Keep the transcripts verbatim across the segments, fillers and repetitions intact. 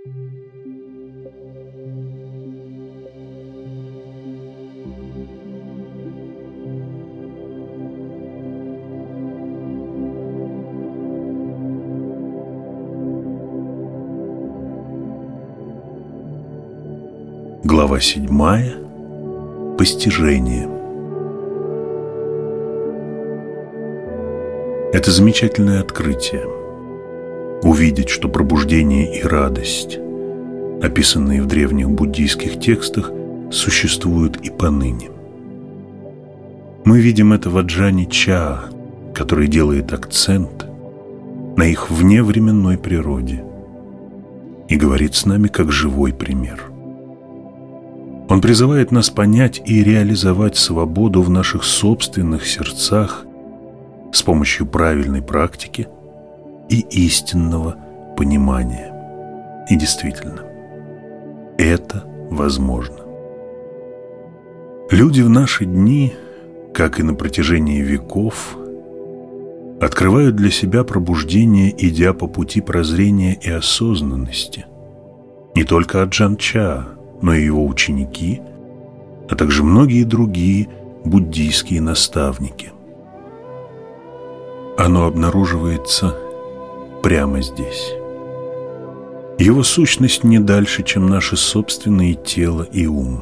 Глава седьмая. Постижение. Это замечательное открытие. Увидеть, что пробуждение и радость, описанные в древних буддийских текстах, существуют и поныне. Мы видим это в Аджане Чаа, который делает акцент на их вневременной природе и говорит с нами как живой пример. Он призывает нас понять и реализовать свободу в наших собственных сердцах с помощью правильной практики и истинного понимания. И действительно, это возможно. Люди в наши дни, как и на протяжении веков, открывают для себя пробуждение, идя по пути прозрения и осознанности. Не только Аджан Чаа, но и его ученики, а также многие другие буддийские наставники. Оно обнаруживается прямо здесь. Его сущность не дальше, чем наши собственные тело и ум.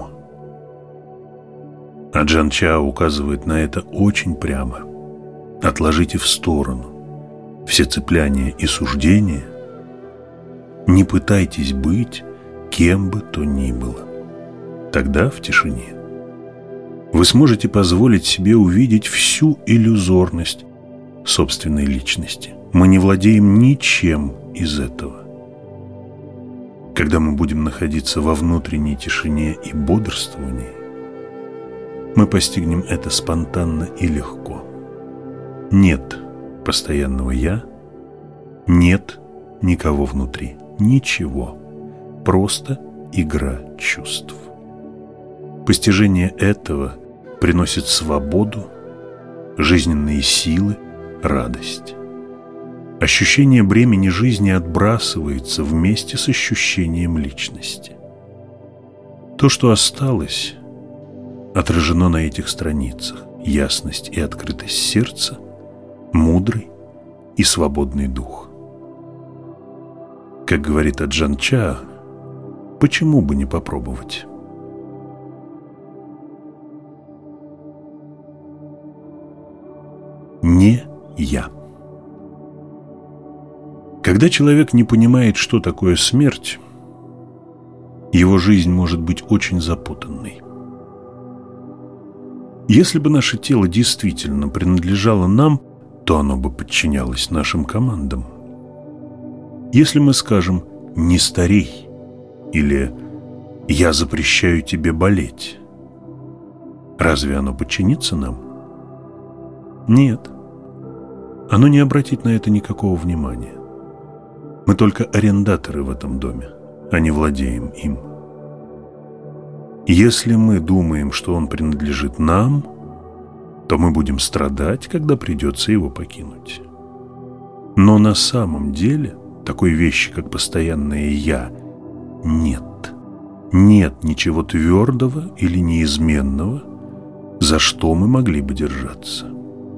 Аджан Чаа указывает на это очень прямо. Отложите в сторону все цепляния и суждения. Не пытайтесь быть кем бы то ни было. Тогда в тишине вы сможете позволить себе увидеть всю иллюзорность собственной личности. Мы не владеем ничем из этого. Когда мы будем находиться во внутренней тишине и бодрствовании, мы постигнем это спонтанно и легко. Нет постоянного «я», нет никого внутри, ничего. Просто игра чувств. Постижение этого приносит свободу, жизненные силы, радость. Ощущение бремени жизни отбрасывается вместе с ощущением личности. То, что осталось, отражено на этих страницах: ясность и открытость сердца, мудрый и свободный дух. Как говорит Аджан Чаа, почему бы не попробовать? Не я. Когда человек не понимает, что такое смерть, его жизнь может быть очень запутанной. Если бы наше тело действительно принадлежало нам, то оно бы подчинялось нашим командам. Если мы скажем «не старей» или «я запрещаю тебе болеть», разве оно подчинится нам? Нет. Оно не обратит на это никакого внимания. Мы только арендаторы в этом доме, а не владеем им. Если мы думаем, что он принадлежит нам, то мы будем страдать, когда придется его покинуть. Но на самом деле такой вещи, как постоянное «я», нет. Нет ничего твердого или неизменного, за что мы могли бы держаться.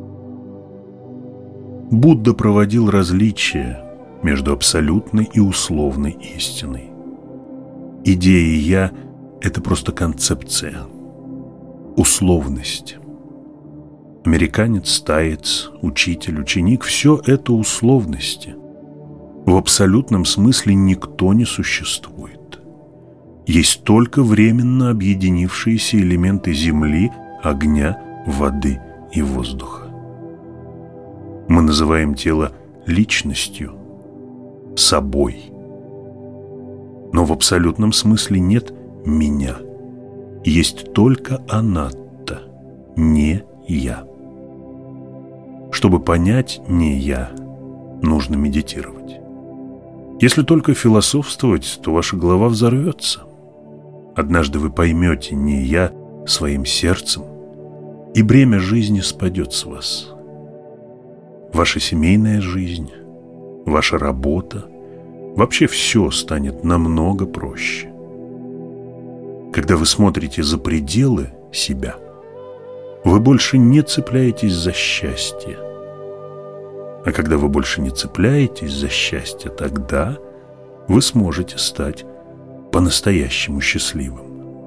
Будда проводил различия между абсолютной и условной истиной. Идея «я» — это просто концепция, условность. Американец, таец, учитель, ученик — все это условности. В абсолютном смысле никто не существует. Есть только временно объединившиеся элементы земли, огня, воды и воздуха. Мы называем тело личностью, собой. Но в абсолютном смысле нет меня. Есть только анатта, не я. Чтобы понять «не я», нужно медитировать. Если только философствовать, то ваша голова взорвется. Однажды вы поймете «не я» своим сердцем, и бремя жизни спадет с вас. Ваша семейная жизнь, ваша работа, вообще все станет намного проще. Когда вы смотрите за пределы себя, вы больше не цепляетесь за счастье. А когда вы больше не цепляетесь за счастье, тогда вы сможете стать по-настоящему счастливым.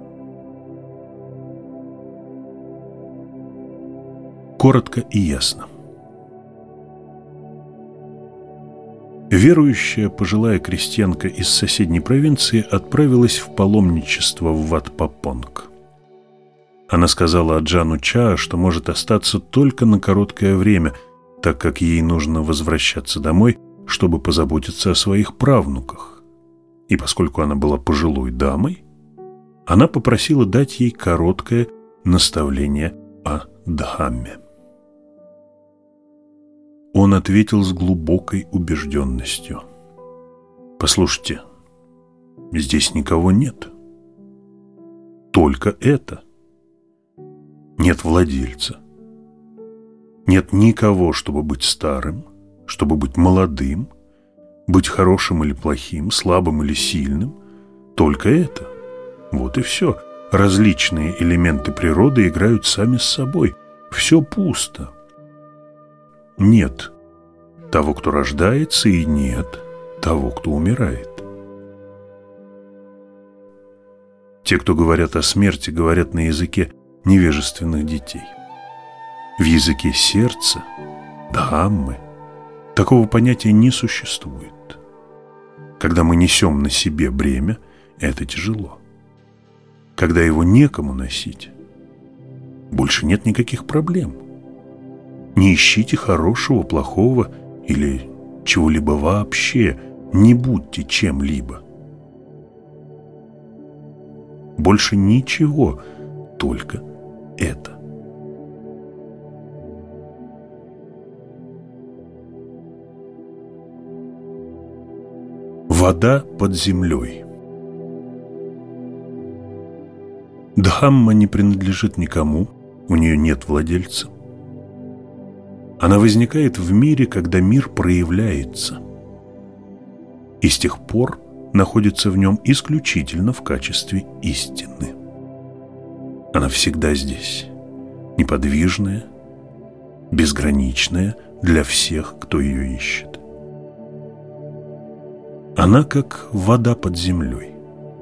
Коротко и ясно. Верующая пожилая крестьянка из соседней провинции отправилась в паломничество в Ват-Папонг. Она сказала Аджану Чаа, что может остаться только на короткое время, так как ей нужно возвращаться домой, чтобы позаботиться о своих правнуках. И поскольку она была пожилой дамой, она попросила дать ей короткое наставление о Дхамме. Он ответил с глубокой убежденностью: «Послушайте, здесь никого нет. Только это. Нет владельца. Нет никого, чтобы быть старым, чтобы быть молодым, быть хорошим или плохим, слабым или сильным. Только это. Вот и все. Различные элементы природы играют сами с собой. Все пусто. Нет того, кто рождается, и нет того, кто умирает. Те, кто говорят о смерти, говорят на языке невежественных детей. В языке сердца, Дхаммы, такого понятия не существует. Когда мы несем на себе бремя, это тяжело. Когда его некому носить, больше нет никаких проблем. Не ищите хорошего, плохого или чего-либо вообще. Не будьте чем-либо. Больше ничего, только это. Вода под землей. Дхамма не принадлежит никому, у нее нет владельца. Она возникает в мире, когда мир проявляется, и с тех пор находится в нем исключительно в качестве истины. Она всегда здесь, неподвижная, безграничная для всех, кто ее ищет. Она как вода под землей.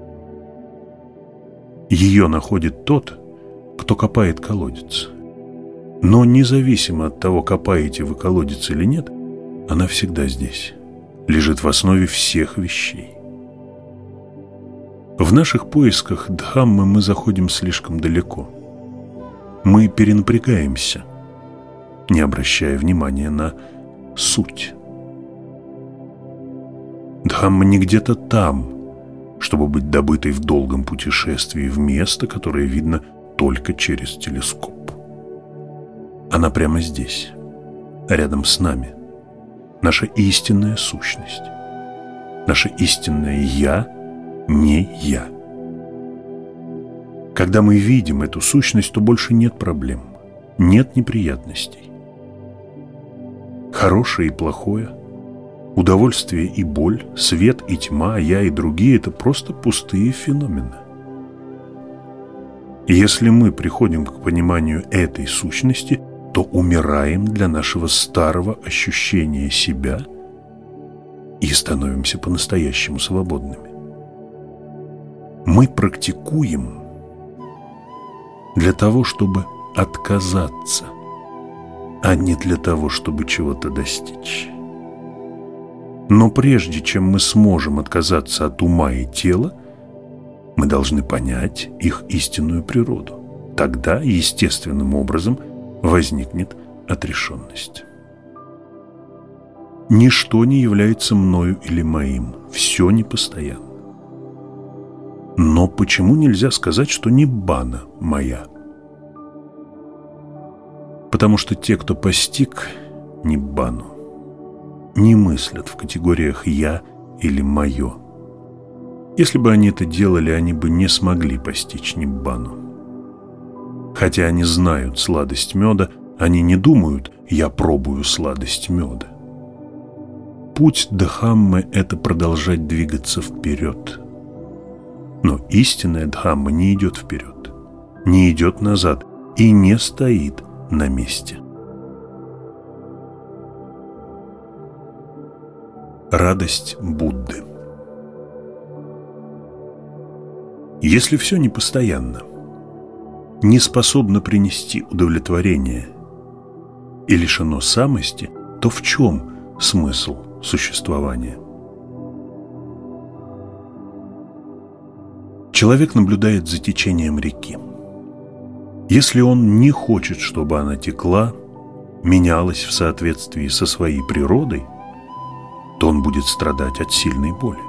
Ее находит тот, кто копает колодец. Но независимо от того, копаете вы колодец или нет, она всегда здесь, лежит в основе всех вещей. В наших поисках Дхаммы мы заходим слишком далеко. Мы перенапрягаемся, не обращая внимания на суть. Дхамма не где-то там, чтобы быть добытой в долгом путешествии в место, которое видно только через телескоп. Она прямо здесь, рядом с нами, наша истинная сущность, наше истинное «Я» не «Я». Когда мы видим эту сущность, то больше нет проблем, нет неприятностей. Хорошее и плохое, удовольствие и боль, свет и тьма, я и другие – это просто пустые феномены. И если мы приходим к пониманию этой сущности, то умираем для нашего старого ощущения себя и становимся по-настоящему свободными. Мы практикуем для того, чтобы отказаться, а не для того, чтобы чего-то достичь. Но прежде чем мы сможем отказаться от ума и тела, мы должны понять их истинную природу. Тогда естественным образом возникнет отрешенность. Ничто не является мною или моим, все непостоянно. Но почему нельзя сказать, что ниббана моя? Потому что те, кто постиг ниббану, не мыслят в категориях «я» или «моё». Если бы они это делали, они бы не смогли постичь ниббану. Хотя они знают сладость меда, они не думают «я пробую сладость меда». Путь Дхаммы – это продолжать двигаться вперед. Но истинная Дхамма не идет вперед, не идет назад и не стоит на месте. Радость Будды. Если все непостоянно, не способно принести удовлетворение и лишено самости, то в чем смысл существования? Человек наблюдает за течением реки. Если он не хочет, чтобы она текла, менялась в соответствии со своей природой, то он будет страдать от сильной боли.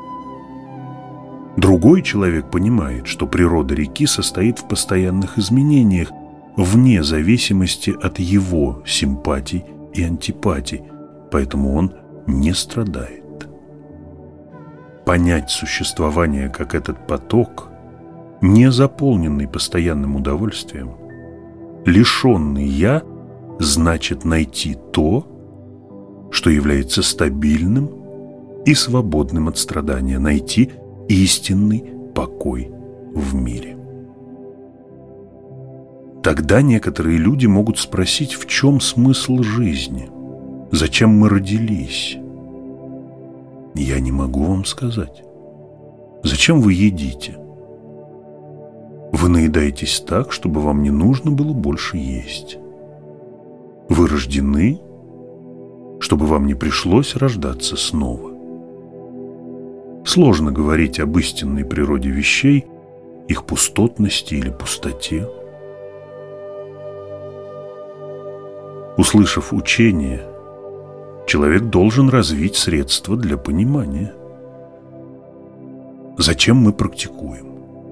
Другой человек понимает, что природа реки состоит в постоянных изменениях, вне зависимости от его симпатий и антипатий, поэтому он не страдает. Понять существование как этот поток, не заполненный постоянным удовольствием, лишенный «я», значит найти то, что является стабильным и свободным от страдания, найти истинный покой в мире. Тогда некоторые люди могут спросить, в чем смысл жизни, зачем мы родились. Я не могу вам сказать. Зачем вы едите? Вы наедаетесь так, чтобы вам не нужно было больше есть. Вы рождены, чтобы вам не пришлось рождаться снова. Сложно говорить об истинной природе вещей, их пустотности или пустоте. Услышав учение, человек должен развить средства для понимания. Зачем мы практикуем?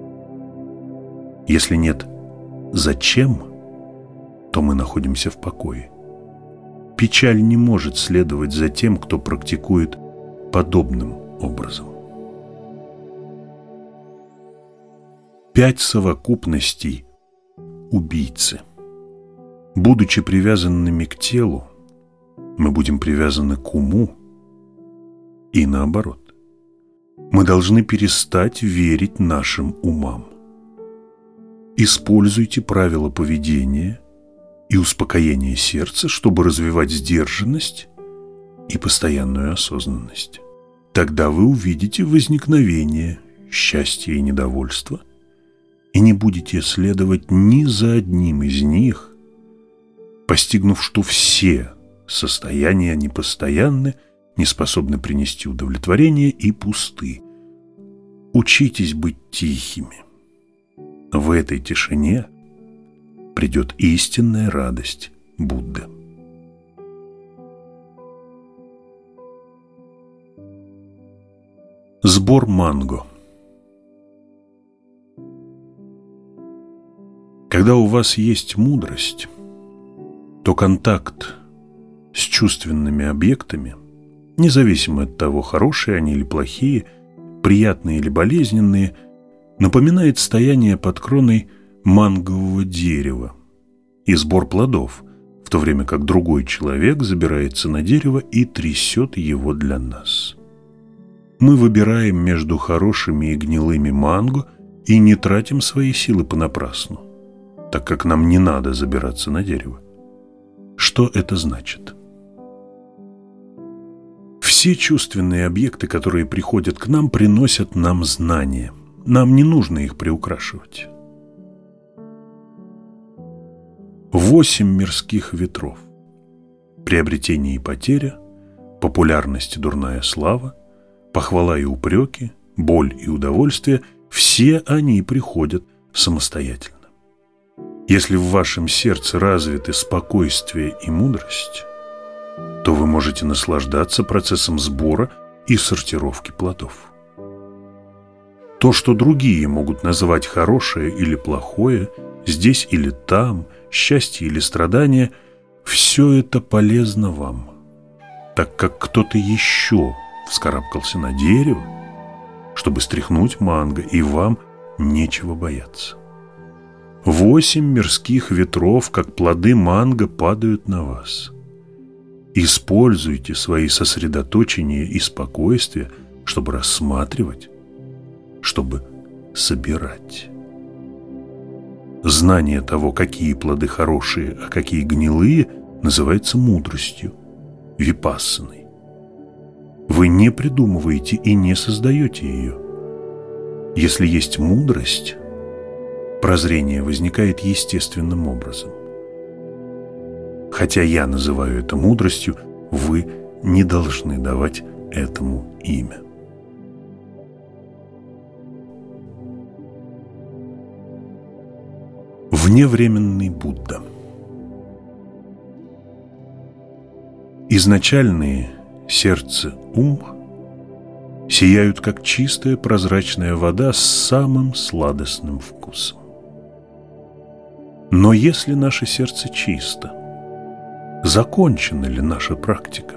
Если нет «зачем», то мы находимся в покое. Печаль не может следовать за тем, кто практикует подобным образом. Пять совокупностей убийцы. Будучи привязанными к телу, мы будем привязаны к уму и наоборот. Мы должны перестать верить нашим умам. Используйте правила поведения и успокоение сердца, чтобы развивать сдержанность и постоянную осознанность. Тогда вы увидите возникновение счастья и недовольства и не будете следовать ни за одним из них, постигнув, что все состояния непостоянны, не способны принести удовлетворение и пусты. Учитесь быть тихими. В этой тишине придет истинная радость Будды. Сбор манго. Когда у вас есть мудрость, то контакт с чувственными объектами, независимо от того, хорошие они или плохие, приятные или болезненные, напоминает стояние под кроной мангового дерева и сбор плодов, в то время как другой человек забирается на дерево и трясет его для нас. Мы выбираем между хорошими и гнилыми манго и не тратим свои силы понапрасну, так как нам не надо забираться на дерево. Что это значит? Все чувственные объекты, которые приходят к нам, приносят нам знания. Нам не нужно их приукрашивать. Восемь мирских ветров. Приобретение и потеря, популярность и дурная слава, похвала и упреки, боль и удовольствие – все они приходят самостоятельно. Если в вашем сердце развиты спокойствие и мудрость, то вы можете наслаждаться процессом сбора и сортировки плодов. То, что другие могут назвать хорошее или плохое, здесь или там, счастье или страдание, все это полезно вам, так как кто-то еще вскарабкался на дерево, чтобы стряхнуть манго, и вам нечего бояться. Восемь мирских ветров, как плоды манго, падают на вас. Используйте свои сосредоточения и спокойствие, чтобы рассматривать, чтобы собирать. Знание того, какие плоды хорошие, а какие гнилые, называется мудростью, випассаной. Вы не придумываете и не создаете ее. Если есть мудрость, прозрение возникает естественным образом. Хотя я называю это мудростью, вы не должны давать этому имя. Вневременный Будда. Изначальные сердце-ум сияют, как чистая прозрачная вода с самым сладостным вкусом. Но если наше сердце чисто, закончена ли наша практика?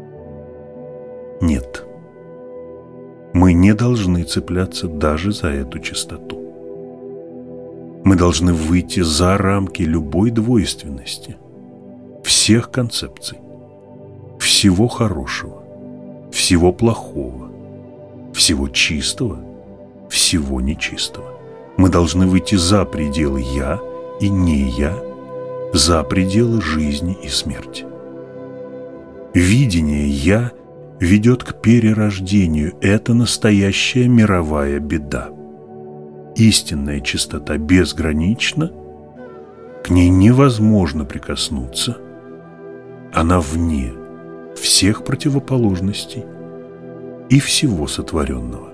Нет. Мы не должны цепляться даже за эту чистоту. Мы должны выйти за рамки любой двойственности, всех концепций, всего хорошего, всего плохого, всего чистого, всего нечистого. Мы должны выйти за пределы «я» и «не я», за пределы жизни и смерти. Видение «я» ведет к перерождению. Это настоящая мировая беда. Истинная чистота безгранична, к ней невозможно прикоснуться. Она вне всех противоположностей и всего сотворенного.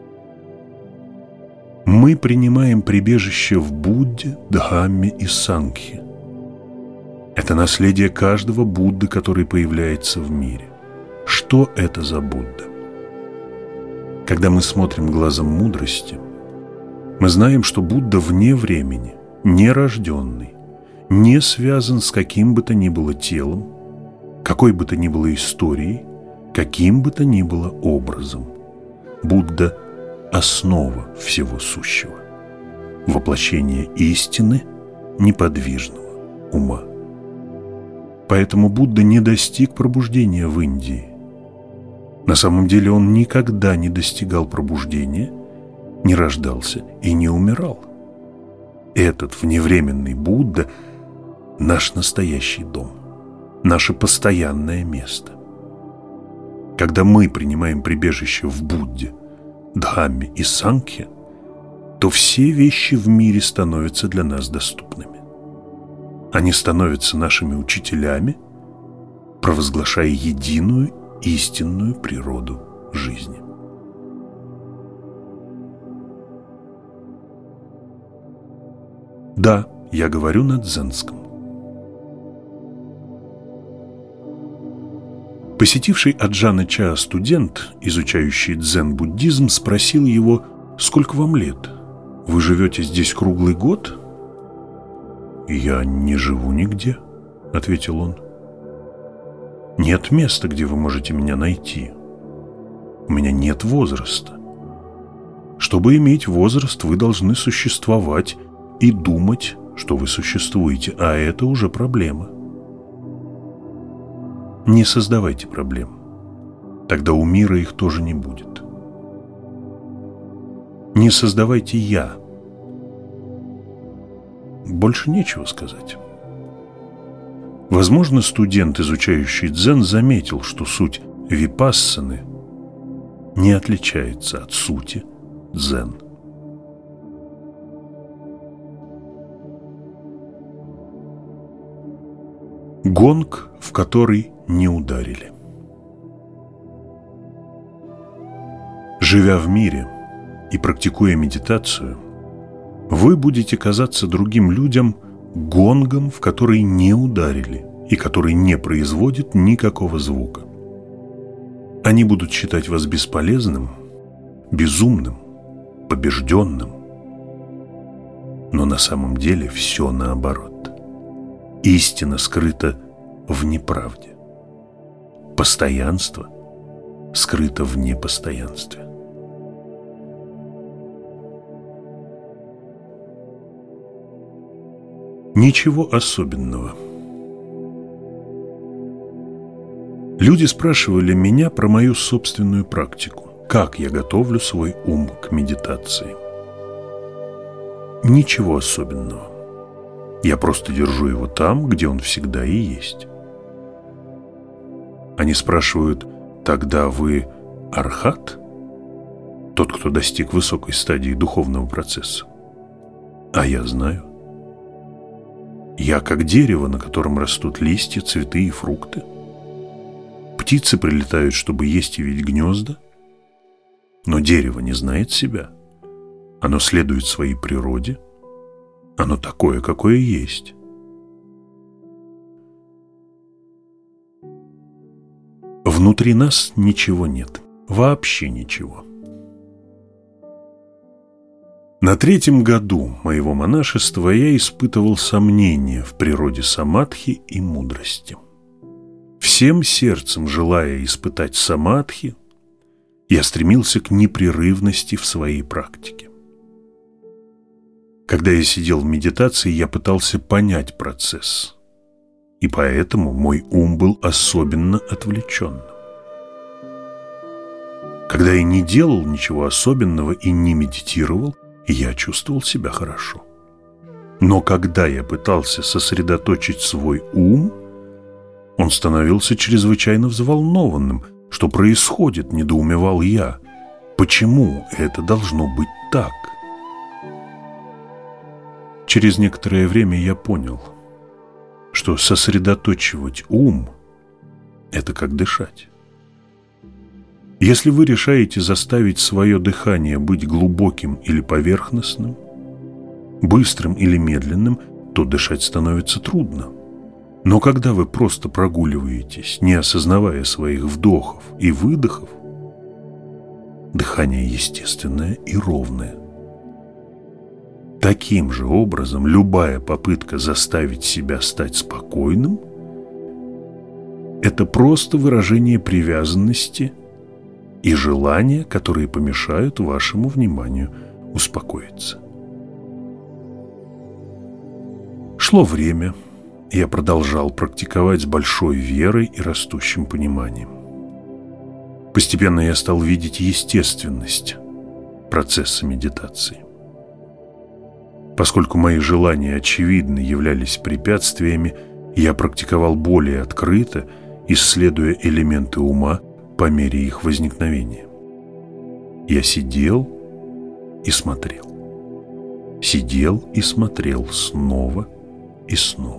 Мы принимаем прибежище в Будде, Дхамме и Сангхе. Это наследие каждого Будды, который появляется в мире. Что это за Будда? Когда мы смотрим глазом мудрости, мы знаем, что Будда вне времени, нерожденный, не связан с каким бы то ни было телом, какой бы то ни было историей, каким бы то ни было образом. Будда – основа всего сущего, воплощение истины неподвижного ума. Поэтому Будда не достиг пробуждения в Индии. На самом деле он никогда не достигал пробуждения, не рождался и не умирал. Этот вневременный Будда – наш настоящий дом, наше постоянное место. Когда мы принимаем прибежище в Будде, Дхамме и Сангхе, то все вещи в мире становятся для нас доступными. Они становятся нашими учителями, провозглашая единую истинную природу жизни. Да, я говорю на дзенском. Посетивший Аджана Чаа студент, изучающий дзен-буддизм, спросил его: «Сколько вам лет? Вы живете здесь круглый год?» «Я не живу нигде», — ответил он. «Нет места, где вы можете меня найти. У меня нет возраста. Чтобы иметь возраст, вы должны существовать и думать, что вы существуете, а это уже проблема. Не создавайте проблем, тогда у мира их тоже не будет. Не создавайте «я». Больше нечего сказать». Возможно, студент, изучающий дзен, заметил, что суть випассаны не отличается от сути дзен. Гонг, в который не ударили. Живя в мире и практикуя медитацию, вы будете казаться другим людям гонгом, в который не ударили и который не производит никакого звука. Они будут считать вас бесполезным, безумным, побежденным. Но на самом деле все наоборот. Истина скрыта в неправде. Постоянство скрыто в непостоянстве. Ничего особенного. Люди спрашивали меня про мою собственную практику, как я готовлю свой ум к медитации. Ничего особенного. Я просто держу его там, где он всегда и есть. Они спрашивают: тогда вы архат? Тот, кто достиг высокой стадии духовного процесса? А я знаю. Я как дерево, на котором растут листья, цветы и фрукты. Птицы прилетают, чтобы есть и видеть гнезда. Но дерево не знает себя. Оно следует своей природе. Оно такое, какое есть. Внутри нас ничего нет. Вообще ничего. На третьем году моего монашества я испытывал сомнения в природе самадхи и мудрости. Всем сердцем желая испытать самадхи, я стремился к непрерывности в своей практике. Когда я сидел в медитации, я пытался понять процесс, и поэтому мой ум был особенно отвлеченным. Когда я не делал ничего особенного и не медитировал, я чувствовал себя хорошо. Но когда я пытался сосредоточить свой ум, он становился чрезвычайно взволнованным. Что происходит, недоумевал я. Почему это должно быть так? Через некоторое время я понял, что сосредоточивать ум – это как дышать. Если вы решаете заставить свое дыхание быть глубоким или поверхностным, быстрым или медленным, то дышать становится трудно. Но когда вы просто прогуливаетесь, не осознавая своих вдохов и выдохов, дыхание естественное и ровное. Таким же образом, любая попытка заставить себя стать спокойным – это просто выражение привязанности и желания, которые помешают вашему вниманию успокоиться. Шло время. Я продолжал практиковать с большой верой и растущим пониманием. Постепенно я стал видеть естественность процесса медитации. Поскольку мои желания, очевидно, являлись препятствиями, я практиковал более открыто, исследуя элементы ума по мере их возникновения. Я сидел и смотрел. Сидел и смотрел снова и снова.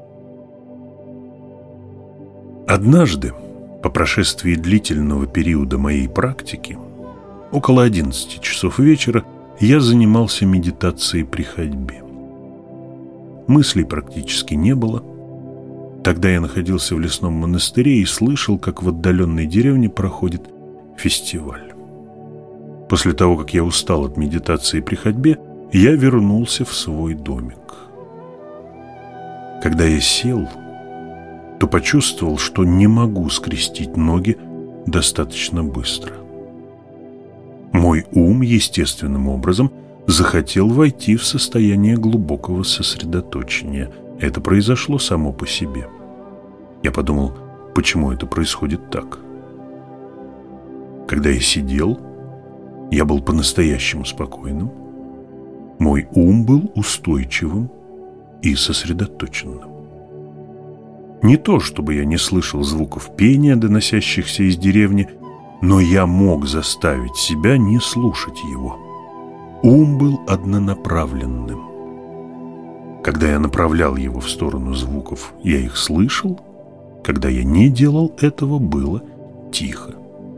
Однажды, по прошествии длительного периода моей практики, около одиннадцати часов вечера, я занимался медитацией при ходьбе. Мыслей практически не было. Тогда я находился в лесном монастыре и слышал, как в отдаленной деревне проходит фестиваль. После того, как я устал от медитации при ходьбе, я вернулся в свой домик. Когда я сел, то почувствовал, что не могу скрестить ноги достаточно быстро. Мой ум естественным образом захотел войти в состояние глубокого сосредоточения. Это произошло само по себе. Я подумал, почему это происходит так? Когда я сидел, я был по-настоящему спокойным. Мой ум был устойчивым и сосредоточенным. Не то, чтобы я не слышал звуков пения, доносящихся из деревни, но я мог заставить себя не слушать его. Ум был однонаправленным. Когда я направлял его в сторону звуков, я их слышал. Когда я не делал этого, было тихо.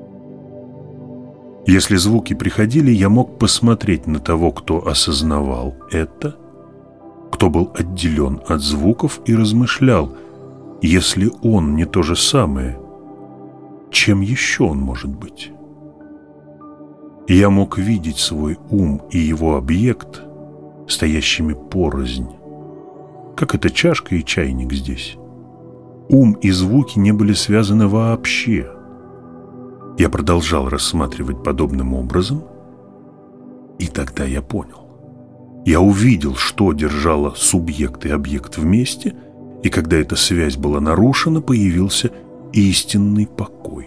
Если звуки приходили, я мог посмотреть на того, кто осознавал это, кто был отделен от звуков и размышлял, если он не то же самое, чем еще он может быть? Я мог видеть свой ум и его объект стоящими порознь, как эта чашка и чайник здесь. Ум и звуки не были связаны вообще. Я продолжал рассматривать подобным образом, и тогда я понял. Я увидел, что держало субъект и объект вместе, и когда эта связь была нарушена, появился истинный покой.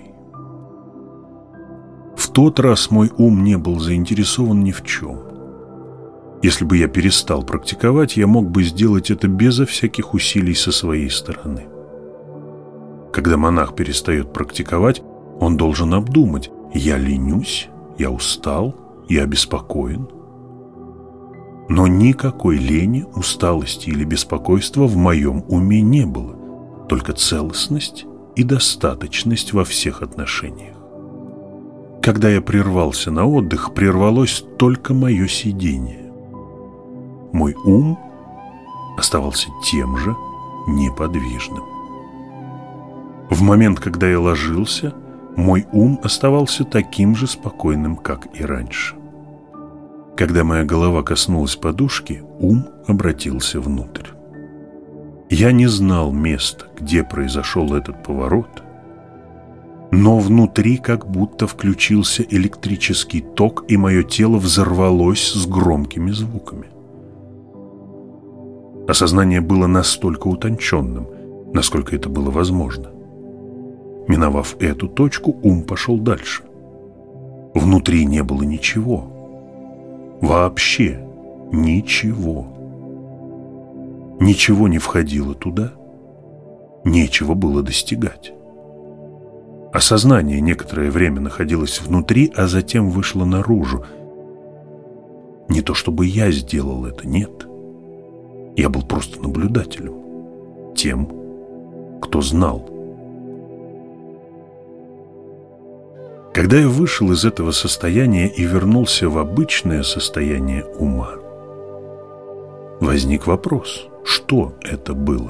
В тот раз мой ум не был заинтересован ни в чем. Если бы я перестал практиковать, я мог бы сделать это безо всяких усилий со своей стороны. Когда монах перестает практиковать, он должен обдумать: я ленюсь, я устал, я обеспокоен. Но никакой лени, усталости или беспокойства в моем уме не было, только целостность и достаточность во всех отношениях. Когда я прервался на отдых, прервалось только мое сидение. Мой ум оставался тем же неподвижным. В момент, когда я ложился, мой ум оставался таким же спокойным, как и раньше. Когда моя голова коснулась подушки, ум обратился внутрь. Я не знал места, где произошел этот поворот, но внутри как будто включился электрический ток, и мое тело взорвалось с громкими звуками. Осознание было настолько утонченным, насколько это было возможно. Миновав эту точку, ум пошел дальше. Внутри не было ничего. Вообще ничего. Ничего не входило туда. Нечего было достигать. Осознание некоторое время находилось внутри, а затем вышло наружу. Не то чтобы я сделал это, нет. Я был просто наблюдателем. Тем, кто знал. Когда я вышел из этого состояния и вернулся в обычное состояние ума, возник вопрос: что это было?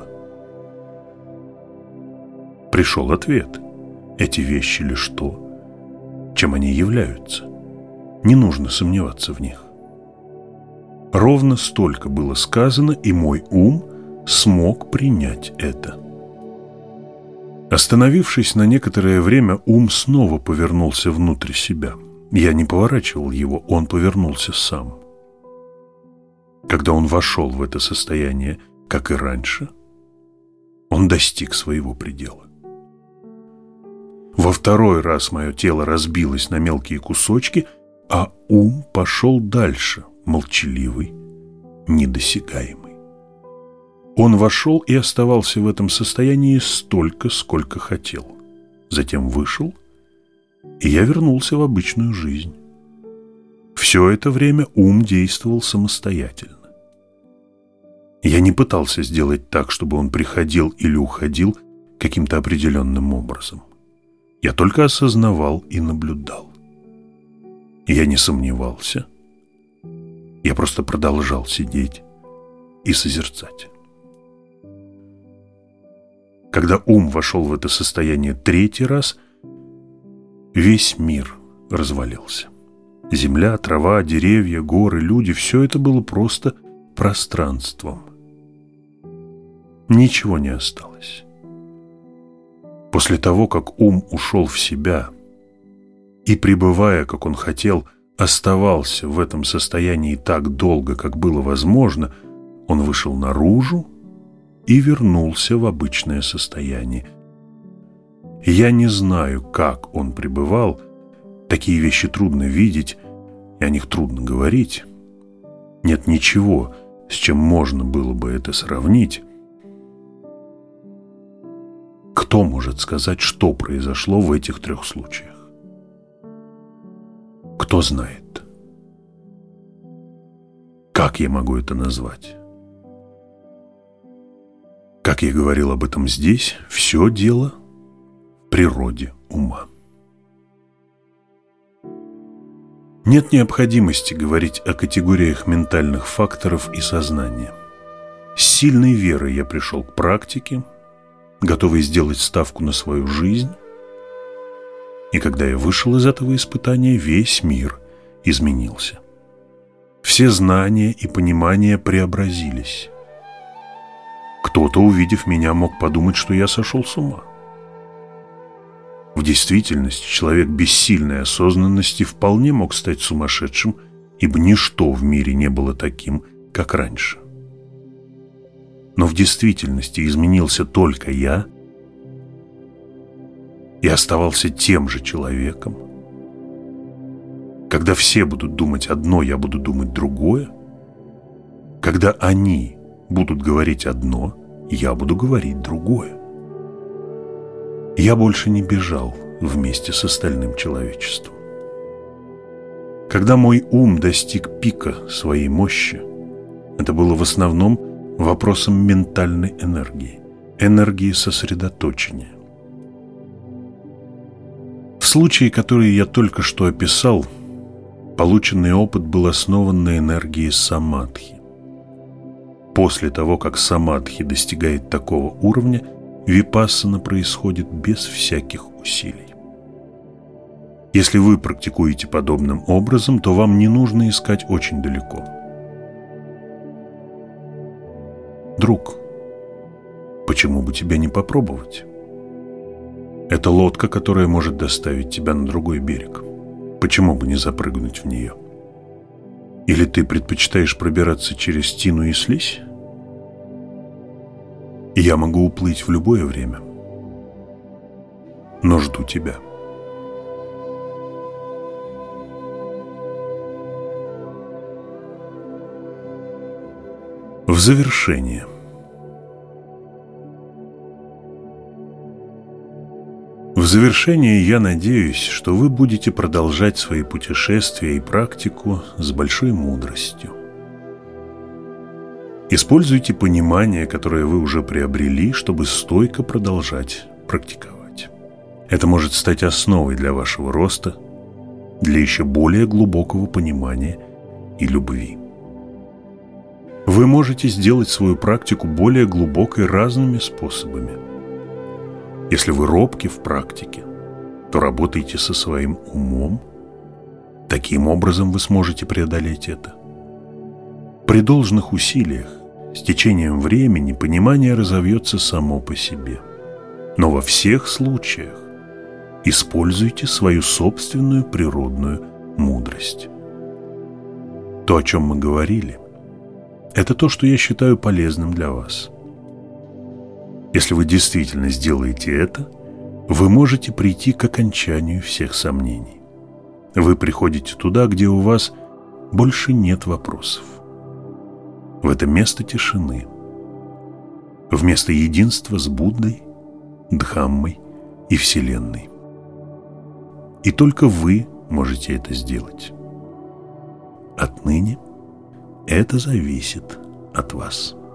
Пришел ответ: эти вещи лишь то, чем они являются. Не нужно сомневаться в них. Ровно столько было сказано, и мой ум смог принять это. Остановившись на некоторое время, ум снова повернулся внутрь себя. Я не поворачивал его, он повернулся сам. Когда он вошел в это состояние, как и раньше, он достиг своего предела. Во второй раз мое тело разбилось на мелкие кусочки, а ум пошел дальше, молчаливый, недосягаемый. Он вошел и оставался в этом состоянии столько, сколько хотел. Затем вышел, и я вернулся в обычную жизнь. Все это время ум действовал самостоятельно. Я не пытался сделать так, чтобы он приходил или уходил каким-то определенным образом. Я только осознавал и наблюдал. Я не сомневался. Я просто продолжал сидеть и созерцать. Когда ум вошел в это состояние третий раз, весь мир развалился. Земля, трава, деревья, горы, люди — все это было просто пространством. Ничего не осталось. После того, как ум ушел в себя и, пребывая, как он хотел, оставался в этом состоянии так долго, как было возможно, он вышел наружу и вернулся в обычное состояние. Я не знаю, как он пребывал. Такие вещи трудно видеть, и о них трудно говорить. Нет ничего, с чем можно было бы это сравнить. Кто может сказать, что произошло в этих трех случаях? Кто знает? Как я могу это назвать? Как я говорил об этом здесь, все дело в природе ума. Нет необходимости говорить о категориях ментальных факторов и сознания. С сильной верой я пришел к практике, готовый сделать ставку на свою жизнь. И когда я вышел из этого испытания, весь мир изменился. Все знания и понимания преобразились. Кто-то, увидев меня, мог подумать, что я сошел с ума. В действительности, человек без сильной осознанности вполне мог стать сумасшедшим, ибо ничто в мире не было таким, как раньше. Но в действительности изменился только я и оставался тем же человеком, когда все будут думать одно, я буду думать другое, когда они будут говорить одно, я буду говорить другое. Я больше не бежал вместе с остальным человечеством. Когда мой ум достиг пика своей мощи, это было в основном вопросом ментальной энергии, энергии сосредоточения. В случае, который я только что описал, полученный опыт был основан на энергии самадхи. После того, как самадхи достигает такого уровня, випассана происходит без всяких усилий. Если вы практикуете подобным образом, то вам не нужно искать очень далеко. Друг, почему бы тебе не попробовать? Это лодка, которая может доставить тебя на другой берег. Почему бы не запрыгнуть в нее? Или ты предпочитаешь пробираться через тину и слизь? Я могу уплыть в любое время, но жду тебя. В завершение. В завершение я надеюсь, что вы будете продолжать свои путешествия и практику с большой мудростью. Используйте понимание, которое вы уже приобрели, чтобы стойко продолжать практиковать. Это может стать основой для вашего роста, для еще более глубокого понимания и любви. Вы можете сделать свою практику более глубокой разными способами. Если вы робки в практике, то работайте со своим умом. Таким образом вы сможете преодолеть это. При должных усилиях, с течением времени, понимание разовьется само по себе. Но во всех случаях используйте свою собственную природную мудрость. То, о чем мы говорили, это то, что я считаю полезным для вас. Если вы действительно сделаете это, вы можете прийти к окончанию всех сомнений. Вы приходите туда, где у вас больше нет вопросов. В это место тишины, в место единства с Буддой, Дхаммой и Вселенной. И только вы можете это сделать. Отныне это зависит от вас.